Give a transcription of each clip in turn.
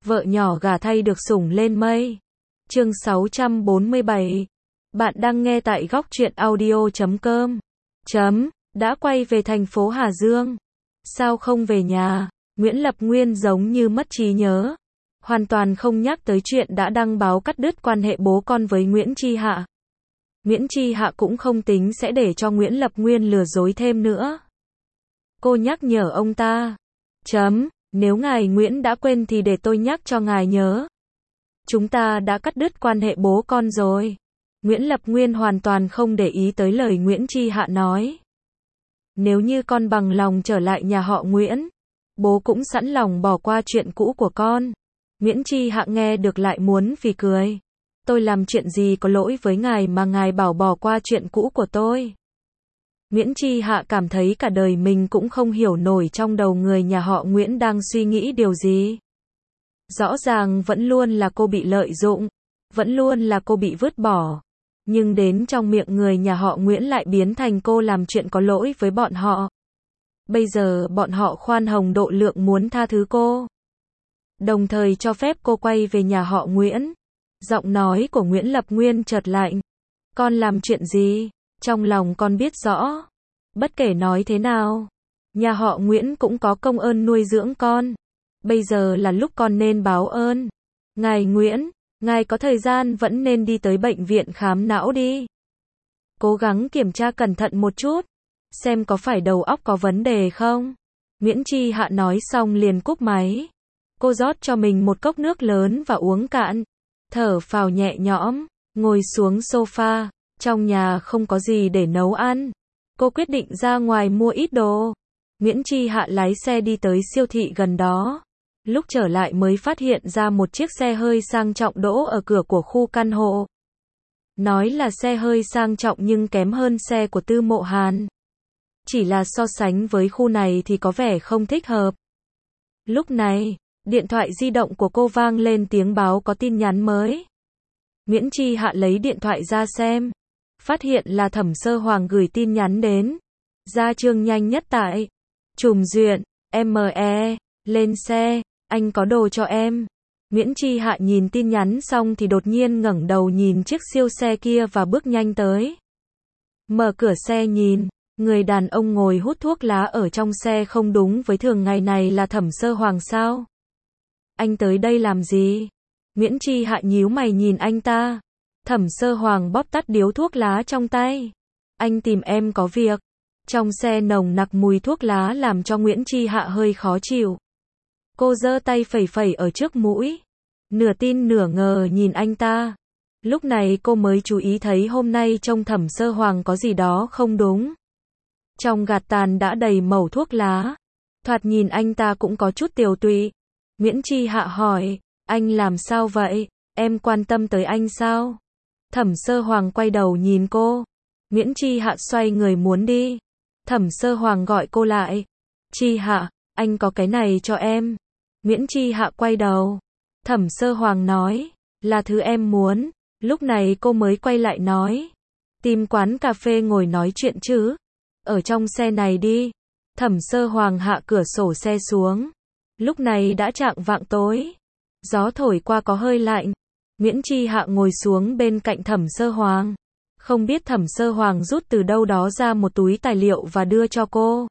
vợ nhỏ gả thay được sủng lên mây. Chương 647. Bạn đang nghe tại góc truyện audio.com. Đã quay về thành phố Hà Dương. Sao không về nhà? Nguyễn Lập Nguyên giống như mất trí nhớ. Hoàn toàn không nhắc tới chuyện đã đăng báo cắt đứt quan hệ bố con với Nguyễn Chi Hạ. Nguyễn Chi Hạ cũng không tính sẽ để cho Nguyễn Lập Nguyên lừa dối thêm nữa. Cô nhắc nhở ông ta. Nếu ngài Nguyễn đã quên thì để tôi nhắc cho ngài nhớ. Chúng ta đã cắt đứt quan hệ bố con rồi. Nguyễn Lập Nguyên hoàn toàn không để ý tới lời Nguyễn Chi Hạ nói. Nếu như con bằng lòng trở lại nhà họ Nguyễn, bố cũng sẵn lòng bỏ qua chuyện cũ của con. Nguyễn Chi Hạ nghe được lại muốn phì cười. Tôi làm chuyện gì có lỗi với ngài mà ngài bảo bỏ qua chuyện cũ của tôi? Nguyễn Chi Hạ cảm thấy cả đời mình cũng không hiểu nổi trong đầu người nhà họ Nguyễn đang suy nghĩ điều gì. Rõ ràng vẫn luôn là cô bị lợi dụng, vẫn luôn là cô bị vứt bỏ. Nhưng đến trong miệng người nhà họ Nguyễn lại biến thành cô làm chuyện có lỗi với bọn họ. Bây giờ bọn họ khoan hồng độ lượng muốn tha thứ cô. Đồng thời cho phép cô quay về nhà họ Nguyễn. Giọng nói của Nguyễn Lập Nguyên chợt lạnh. Con làm chuyện gì? Trong lòng con biết rõ. Bất kể nói thế nào, nhà họ Nguyễn cũng có công ơn nuôi dưỡng con. Bây giờ là lúc con nên báo ơn. Ngài Nguyễn, ngài có thời gian vẫn nên đi tới bệnh viện khám não đi. Cố gắng kiểm tra cẩn thận một chút, xem có phải đầu óc có vấn đề không. Nguyễn Chi Hạ nói xong liền cúp máy. Cô rót cho mình một cốc nước lớn và uống cạn. Thở phào nhẹ nhõm, ngồi xuống sofa. Trong nhà không có gì để nấu ăn. Cô quyết định ra ngoài mua ít đồ. Nguyễn Chi Hạ lái xe đi tới siêu thị gần đó. Lúc trở lại mới phát hiện ra một chiếc xe hơi sang trọng đỗ ở cửa của khu căn hộ. Nói là xe hơi sang trọng nhưng kém hơn xe của Tư Mộ Hàn. Chỉ là so sánh với khu này thì có vẻ không thích hợp. Lúc này, điện thoại di động của cô vang lên tiếng báo có tin nhắn mới. Nguyễn Chi Hạ lấy điện thoại ra xem. Phát hiện là Thẩm Sơ Hoàng gửi tin nhắn đến. Ra chương nhanh nhất tại Trùm Duyện, ME, lên xe, anh có đồ cho em. Nguyễn Chi Hạ nhìn tin nhắn xong thì đột nhiên ngẩng đầu nhìn chiếc siêu xe kia và bước nhanh tới. Mở cửa xe nhìn, người đàn ông ngồi hút thuốc lá ở trong xe không đúng với thường ngày này là Thẩm Sơ Hoàng sao? Anh tới đây làm gì? Nguyễn Chi Hạ nhíu mày nhìn anh ta. Thẩm Sơ Hoàng bóp tắt điếu thuốc lá trong tay. Anh tìm em có việc. Trong xe nồng nặc mùi thuốc lá làm cho Nguyễn Chi Hạ hơi khó chịu. Cô giơ tay phẩy phẩy ở trước mũi. Nửa tin nửa ngờ nhìn anh ta. Lúc này cô mới chú ý thấy hôm nay trông Thẩm Sơ Hoàng có gì đó không đúng. Trong gạt tàn đã đầy mẩu thuốc lá. Thoạt nhìn anh ta cũng có chút tiều tụy. Nguyễn Chi Hạ hỏi, anh làm sao vậy? Em quan tâm tới anh sao? Thẩm Sơ Hoàng quay đầu nhìn cô. Nguyễn Chi Hạ xoay người muốn đi. Thẩm Sơ Hoàng gọi cô lại. Chi Hạ, anh có cái này cho em. Nguyễn Chi Hạ quay đầu. Thẩm Sơ Hoàng nói, là thứ em muốn. Lúc này cô mới quay lại nói, tìm quán cà phê ngồi nói chuyện chứ. Ở trong xe này đi. Thẩm Sơ Hoàng hạ cửa sổ xe xuống. Lúc này đã chạng vạng tối. Gió thổi qua có hơi lạnh. Nguyễn Chi Hạ ngồi xuống bên cạnh Thẩm Sơ Hoàng. Không biết Thẩm Sơ Hoàng rút từ đâu đó ra một túi tài liệu và đưa cho cô.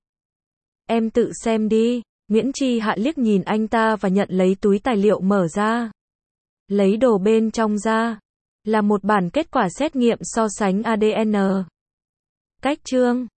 Em tự xem đi. Nguyễn Chi Hạ liếc nhìn anh ta và nhận lấy túi tài liệu mở ra. Lấy đồ bên trong ra. Là một bản kết quả xét nghiệm so sánh ADN. Cách chương